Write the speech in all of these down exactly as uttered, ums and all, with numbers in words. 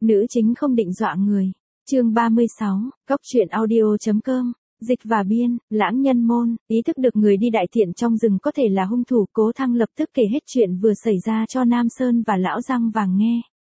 Nữ chính không định dọa người. Chương ba mươi sáu, Cóc truyện audio.com. Dịch và biên, Lãng Nhân Môn, ý thức được người đi đại thiện trong rừng có thể là hung thủ, Cố Thăng lập tức kể hết chuyện vừa xảy ra cho Nam Sơn và Lão Răng Vàng nghe.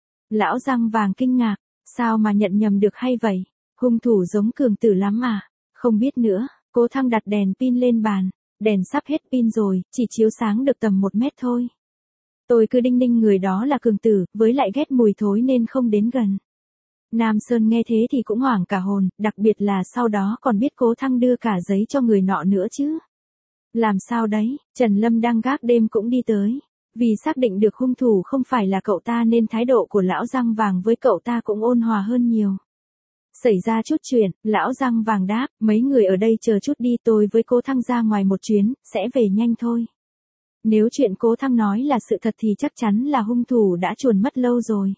Lão Răng Vàng kinh ngạc, sao mà nhận nhầm được hay vậy? Hung thủ giống Cường Tử lắm mà. Không biết nữa. Cố Thăng đặt đèn pin lên bàn, đèn sắp hết pin rồi, chỉ chiếu sáng được tầm một mét thôi. Tôi cứ đinh ninh người đó là Cường Tử, với lại ghét mùi thối nên không đến gần. Nam Sơn nghe thế thì cũng hoảng cả hồn, đặc biệt là sau đó còn biết Cố Thăng đưa cả giấy cho người nọ nữa chứ. Làm sao đấy, Trần Lâm đang gác đêm cũng đi tới. Vì xác định được hung thủ không phải là cậu ta nên thái độ của Lão Răng Vàng với cậu ta cũng ôn hòa hơn nhiều. Xảy ra chút chuyện, Lão Răng Vàng đáp, mấy người ở đây chờ chút đi, tôi với Cố Thăng ra ngoài một chuyến, sẽ về nhanh thôi. Nếu chuyện Cố Thăng nói là sự thật thì chắc chắn là hung thủ đã chuồn mất lâu rồi.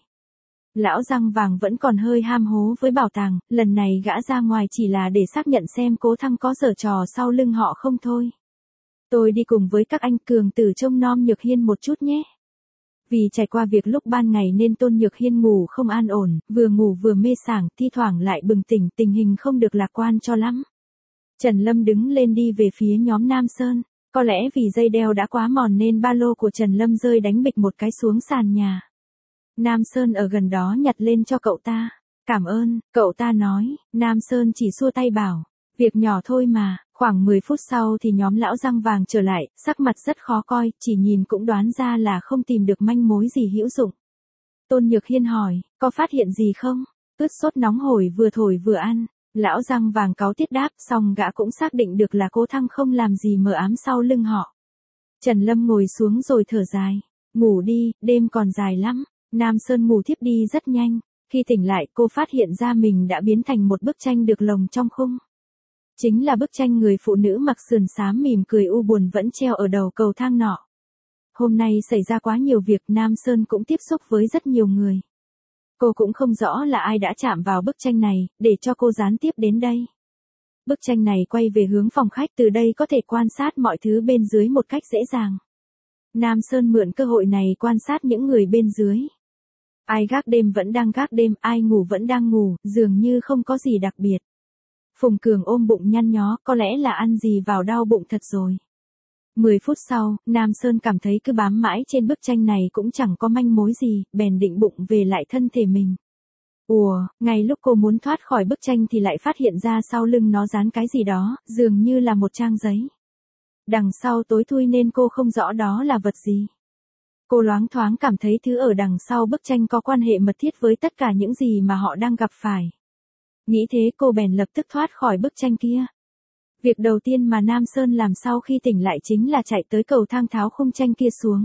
Lão Răng Vàng vẫn còn hơi ham hố với bảo tàng, lần này gã ra ngoài chỉ là để xác nhận xem Cố Thăng có giở trò sau lưng họ không thôi. Tôi đi cùng với các anh, Cường Tử trông nom Nhược Hiên một chút nhé. Vì trải qua việc lúc ban ngày nên Tôn Nhược Hiên ngủ không an ổn, vừa ngủ vừa mê sảng, thi thoảng lại bừng tỉnh, tình hình không được lạc quan cho lắm. Trần Lâm đứng lên đi về phía nhóm Nam Sơn, có lẽ vì dây đeo đã quá mòn nên ba lô của Trần Lâm rơi đánh bịch một cái xuống sàn nhà. Nam Sơn ở gần đó nhặt lên cho cậu ta. Cảm ơn, cậu ta nói. Nam Sơn chỉ xua tay bảo, việc nhỏ thôi mà. Khoảng mười phút sau thì nhóm Lão Răng Vàng trở lại, sắc mặt rất khó coi, chỉ nhìn cũng đoán ra là không tìm được manh mối gì hữu dụng. Tôn Nhược Hiên hỏi, có phát hiện gì không? Ướt sốt nóng hổi vừa thổi vừa ăn. Lão Răng Vàng cáu tiết đáp, xong gã cũng xác định được là Cố Thăng không làm gì mờ ám sau lưng họ. Trần Lâm ngồi xuống rồi thở dài. Ngủ đi, đêm còn dài lắm. Nam Sơn ngủ thiếp đi rất nhanh. Khi tỉnh lại cô phát hiện ra mình đã biến thành một bức tranh được lồng trong khung. Chính là bức tranh người phụ nữ mặc sườn xám mỉm cười u buồn vẫn treo ở đầu cầu thang nọ. Hôm nay xảy ra quá nhiều việc, Nam Sơn cũng tiếp xúc với rất nhiều người. Cô cũng không rõ là ai đã chạm vào bức tranh này, để cho cô gián tiếp đến đây. Bức tranh này quay về hướng phòng khách, từ đây có thể quan sát mọi thứ bên dưới một cách dễ dàng. Nam Sơn mượn cơ hội này quan sát những người bên dưới. Ai gác đêm vẫn đang gác đêm, ai ngủ vẫn đang ngủ, dường như không có gì đặc biệt. Phùng Cường ôm bụng nhăn nhó, có lẽ là ăn gì vào đau bụng thật rồi. Mười phút sau, Nam Sơn cảm thấy cứ bám mãi trên bức tranh này cũng chẳng có manh mối gì, bèn định bụng về lại thân thể mình. Ùa, ngay lúc cô muốn thoát khỏi bức tranh thì lại phát hiện ra sau lưng nó dán cái gì đó, dường như là một trang giấy. Đằng sau tối thui nên cô không rõ đó là vật gì. Cô loáng thoáng cảm thấy thứ ở đằng sau bức tranh có quan hệ mật thiết với tất cả những gì mà họ đang gặp phải. Nghĩ thế cô bèn lập tức thoát khỏi bức tranh kia. Việc đầu tiên mà Nam Sơn làm sau khi tỉnh lại chính là chạy tới cầu thang tháo khung tranh kia xuống.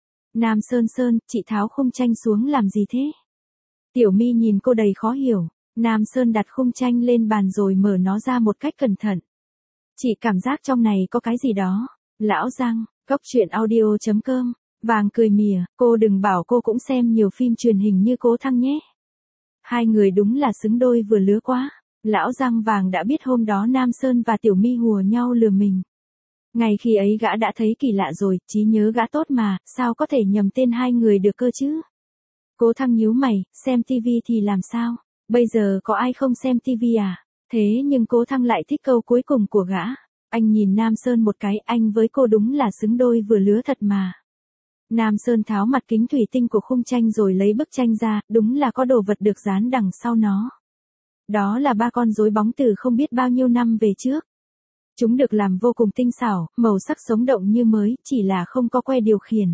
Nam Sơn Sơn, chị tháo khung tranh xuống làm gì thế? Tiểu My nhìn cô đầy khó hiểu. Nam Sơn đặt khung tranh lên bàn rồi mở nó ra một cách cẩn thận. Chị cảm giác trong này có cái gì đó. Lão Răng, Cóc truyện audio.com. Vàng cười mỉa, cô đừng bảo cô cũng xem nhiều phim truyền hình như Cố Thăng nhé. Hai người đúng là xứng đôi vừa lứa quá. Lão Răng Vàng đã biết hôm đó Nam Sơn và Tiểu My hùa nhau lừa mình. Ngày khi ấy gã đã thấy kỳ lạ rồi, trí nhớ gã tốt mà, sao có thể nhầm tên hai người được cơ chứ? Cố Thăng nhíu mày, xem tivi thì làm sao? Bây giờ có ai không xem tivi à? Thế nhưng Cố Thăng lại thích câu cuối cùng của gã. Anh nhìn Nam Sơn một cái, anh với cô đúng là xứng đôi vừa lứa thật mà. Nam Sơn tháo mặt kính thủy tinh của khung tranh rồi lấy bức tranh ra, đúng là có đồ vật được dán đằng sau nó. Đó là ba con rối bóng từ không biết bao nhiêu năm về trước. Chúng được làm vô cùng tinh xảo, màu sắc sống động như mới, chỉ là không có que điều khiển.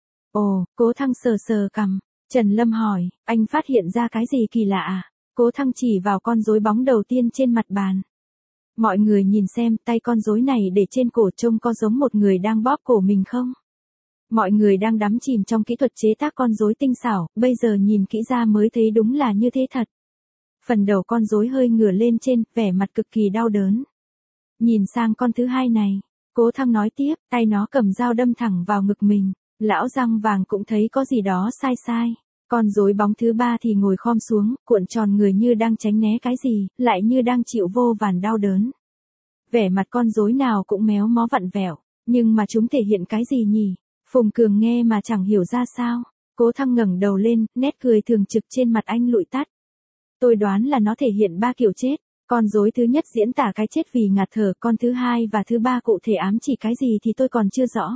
Ồ, Cố Thăng sờ sờ cằm. Trần Lâm hỏi, anh phát hiện ra cái gì kỳ lạ à? Cố Thăng chỉ vào con rối bóng đầu tiên trên mặt bàn. Mọi người nhìn xem, tay con rối này để trên cổ trông có giống một người đang bóp cổ mình không? Mọi người đang đắm chìm trong kỹ thuật chế tác con rối tinh xảo, bây giờ nhìn kỹ ra mới thấy đúng là như thế thật. Phần đầu con rối hơi ngửa lên trên, vẻ mặt cực kỳ đau đớn. Nhìn sang con thứ hai này, Cố Thăng nói tiếp, tay nó cầm dao đâm thẳng vào ngực mình. Lão Răng Vàng cũng thấy có gì đó sai sai. Con rối bóng thứ ba thì ngồi khom xuống, cuộn tròn người như đang tránh né cái gì, lại như đang chịu vô vàn đau đớn. Vẻ mặt con rối nào cũng méo mó vặn vẹo, nhưng mà chúng thể hiện cái gì nhỉ? Phùng Cường nghe mà chẳng hiểu ra sao. Cố Thăng ngẩng đầu lên, nét cười thường trực trên mặt anh lụi tắt. Tôi đoán là nó thể hiện ba kiểu chết. Con rối thứ nhất diễn tả cái chết vì ngạt thở, con thứ hai và thứ ba cụ thể ám chỉ cái gì thì tôi còn chưa rõ.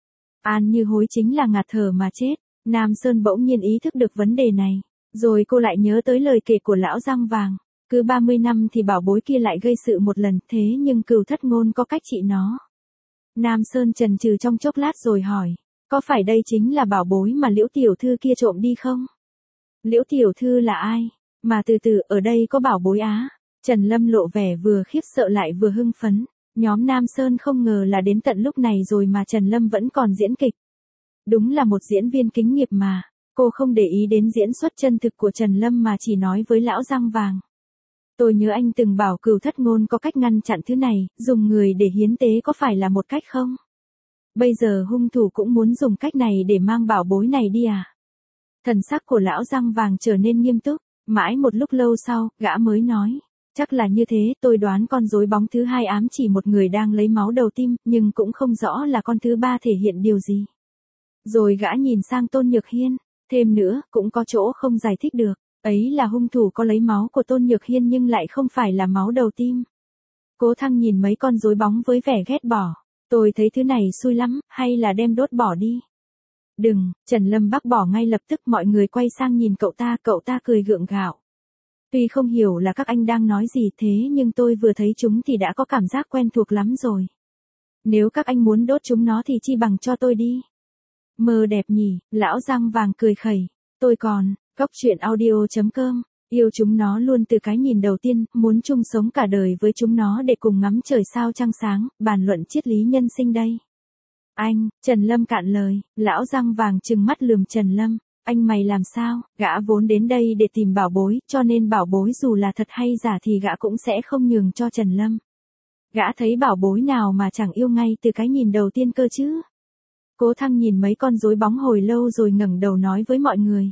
An Như Hối chính là ngạt thở mà chết. Nam Sơn bỗng nhiên ý thức được vấn đề này. Rồi cô lại nhớ tới lời kể của lão răng vàng. Cứ ba mươi năm thì bảo bối kia lại gây sự một lần, thế nhưng Cửu Thất Ngôn có cách trị nó. Nam Sơn chần chừ trong chốc lát rồi hỏi. Có phải đây chính là bảo bối mà Liễu tiểu thư kia trộm đi không? Liễu tiểu thư là ai? Mà từ từ, ở đây có bảo bối á? Trần Lâm lộ vẻ vừa khiếp sợ lại vừa hưng phấn. Nhóm Nam Sơn không ngờ là đến tận lúc này rồi mà Trần Lâm vẫn còn diễn kịch. Đúng là một diễn viên kính nghiệp mà. Cô không để ý đến diễn xuất chân thực của Trần Lâm mà chỉ nói với lão răng vàng. Tôi nhớ anh từng bảo Cửu Thất Ngôn có cách ngăn chặn thứ này, dùng người để hiến tế có phải là một cách không? Bây giờ hung thủ cũng muốn dùng cách này để mang bảo bối này đi à? Thần sắc của lão răng vàng trở nên nghiêm túc, mãi một lúc lâu sau, gã mới nói. Chắc là như thế, tôi đoán con rối bóng thứ hai ám chỉ một người đang lấy máu đầu tim, nhưng cũng không rõ là con thứ ba thể hiện điều gì. Rồi gã nhìn sang Tôn Nhược Hiên, thêm nữa, cũng có chỗ không giải thích được, ấy là hung thủ có lấy máu của Tôn Nhược Hiên nhưng lại không phải là máu đầu tim. Cố Thăng nhìn mấy con rối bóng với vẻ ghét bỏ, tôi thấy thứ này xui lắm, hay là đem đốt bỏ đi. Đừng, Trần Lâm bác bỏ ngay lập tức, mọi người quay sang nhìn cậu ta, cậu ta cười gượng gạo. Tuy không hiểu là các anh đang nói gì thế nhưng tôi vừa thấy chúng thì đã có cảm giác quen thuộc lắm rồi. Nếu các anh muốn đốt chúng nó thì chi bằng cho tôi đi. Mơ đẹp nhỉ, lão răng vàng cười khẩy. Tôi còn, góc truyện audio chấm com, yêu chúng nó luôn từ cái nhìn đầu tiên, muốn chung sống cả đời với chúng nó để cùng ngắm trời sao trăng sáng, bàn luận triết lý nhân sinh đây. Anh, Trần Lâm cạn lời, lão răng vàng trừng mắt lườm Trần Lâm. Anh mày làm sao, gã vốn đến đây để tìm bảo bối, cho nên bảo bối dù là thật hay giả thì gã cũng sẽ không nhường cho Trần Lâm. Gã thấy bảo bối nào mà chẳng yêu ngay từ cái nhìn đầu tiên cơ chứ. Cố Thăng nhìn mấy con rối bóng hồi lâu rồi ngẩng đầu nói với mọi người.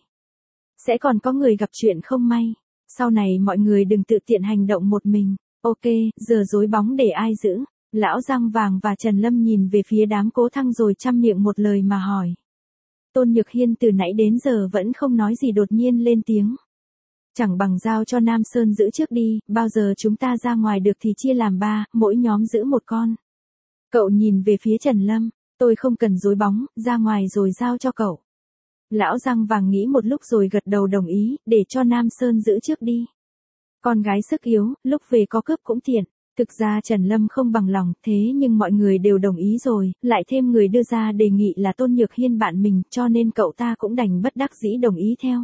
Sẽ còn có người gặp chuyện không may. Sau này mọi người đừng tự tiện hành động một mình. Ok, giờ rối bóng để ai giữ? Lão răng vàng và Trần Lâm nhìn về phía đám Cố Thăng rồi chăm miệng một lời mà hỏi. Tôn Nhược Hiên từ nãy đến giờ vẫn không nói gì đột nhiên lên tiếng. Chẳng bằng giao cho Nam Sơn giữ trước đi, bao giờ chúng ta ra ngoài được thì chia làm ba, mỗi nhóm giữ một con. Cậu nhìn về phía Trần Lâm, tôi không cần rối bóng, ra ngoài rồi giao cho cậu. Lão răng vàng nghĩ một lúc rồi gật đầu đồng ý, để cho Nam Sơn giữ trước đi. Con gái sức yếu, lúc về có cướp cũng tiện. Thực ra Trần Lâm không bằng lòng, thế nhưng mọi người đều đồng ý rồi, lại thêm người đưa ra đề nghị là Tôn Nhược Hiên bạn mình, cho nên cậu ta cũng đành bất đắc dĩ đồng ý theo.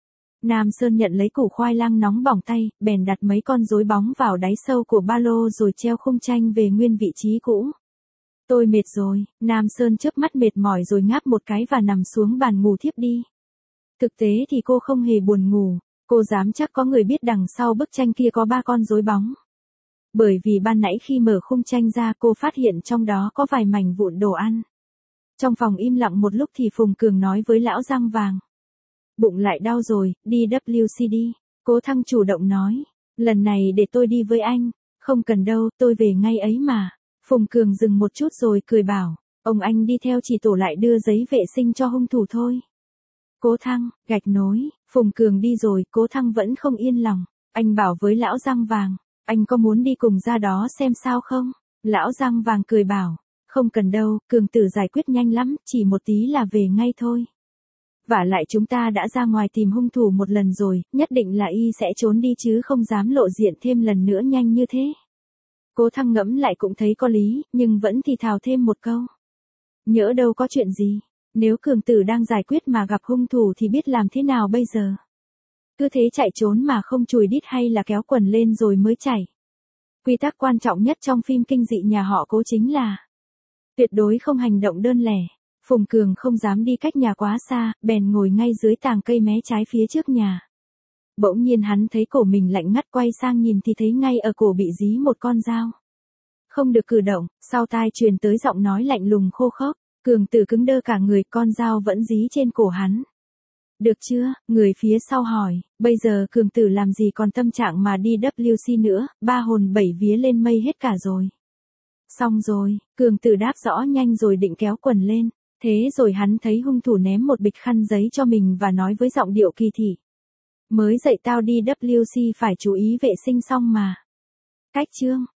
Nam Sơn nhận lấy củ khoai lang nóng bỏng tay, bèn đặt mấy con rối bóng vào đáy sâu của ba lô rồi treo khung tranh về nguyên vị trí cũ. Tôi mệt rồi, Nam Sơn chớp mắt mệt mỏi rồi ngáp một cái và nằm xuống bàn ngủ thiếp đi. Thực tế thì cô không hề buồn ngủ, cô dám chắc có người biết đằng sau bức tranh kia có ba con rối bóng. Bởi vì ban nãy khi mở khung tranh ra cô phát hiện trong đó có vài mảnh vụn đồ ăn. Trong phòng im lặng một lúc thì Phùng Cường nói với lão răng vàng. Bụng lại đau rồi, đi W C đi. Cố Thăng chủ động nói. Lần này để tôi đi với anh. Không cần đâu, tôi về ngay ấy mà. Phùng Cường dừng một chút rồi cười bảo. Ông anh đi theo chỉ tổ lại đưa giấy vệ sinh cho hung thủ thôi. Cố Thăng, gạch nối. Phùng Cường đi rồi, Cố Thăng vẫn không yên lòng. Anh bảo với lão răng vàng. Anh có muốn đi cùng ra đó xem sao không? Lão răng vàng cười bảo. Không cần đâu, Cường tử giải quyết nhanh lắm, chỉ một tí là về ngay thôi. Vả lại chúng ta đã ra ngoài tìm hung thủ một lần rồi, nhất định là y sẽ trốn đi chứ không dám lộ diện thêm lần nữa nhanh như thế. Cố Thăng ngẫm lại cũng thấy có lý, nhưng vẫn thì thào thêm một câu. Nhỡ đâu có chuyện gì, nếu Cường tử đang giải quyết mà gặp hung thủ thì biết làm thế nào bây giờ? Cứ thế chạy trốn mà không chùi đít hay là kéo quần lên rồi mới chạy. Quy tắc quan trọng nhất trong phim kinh dị nhà họ Cố chính là tuyệt đối không hành động đơn lẻ. Phùng Cường không dám đi cách nhà quá xa, bèn ngồi ngay dưới tàng cây mé trái phía trước nhà. Bỗng nhiên hắn thấy cổ mình lạnh ngắt, quay sang nhìn thì thấy ngay ở cổ bị dí một con dao. Không được cử động, sau tai truyền tới giọng nói lạnh lùng khô khốc. Cường tử cứng đơ cả người, con dao vẫn dí trên cổ hắn. Được chưa, người phía sau hỏi, bây giờ Cường tử làm gì còn tâm trạng mà đi W C nữa, ba hồn bảy vía lên mây hết cả rồi. Xong rồi, Cường tử đáp rõ nhanh rồi định kéo quần lên. Thế rồi hắn thấy hung thủ ném một bịch khăn giấy cho mình và nói với giọng điệu kỳ thị. Mới dạy tao đi vê kép xê phải chú ý vệ sinh xong mà. Cách chương.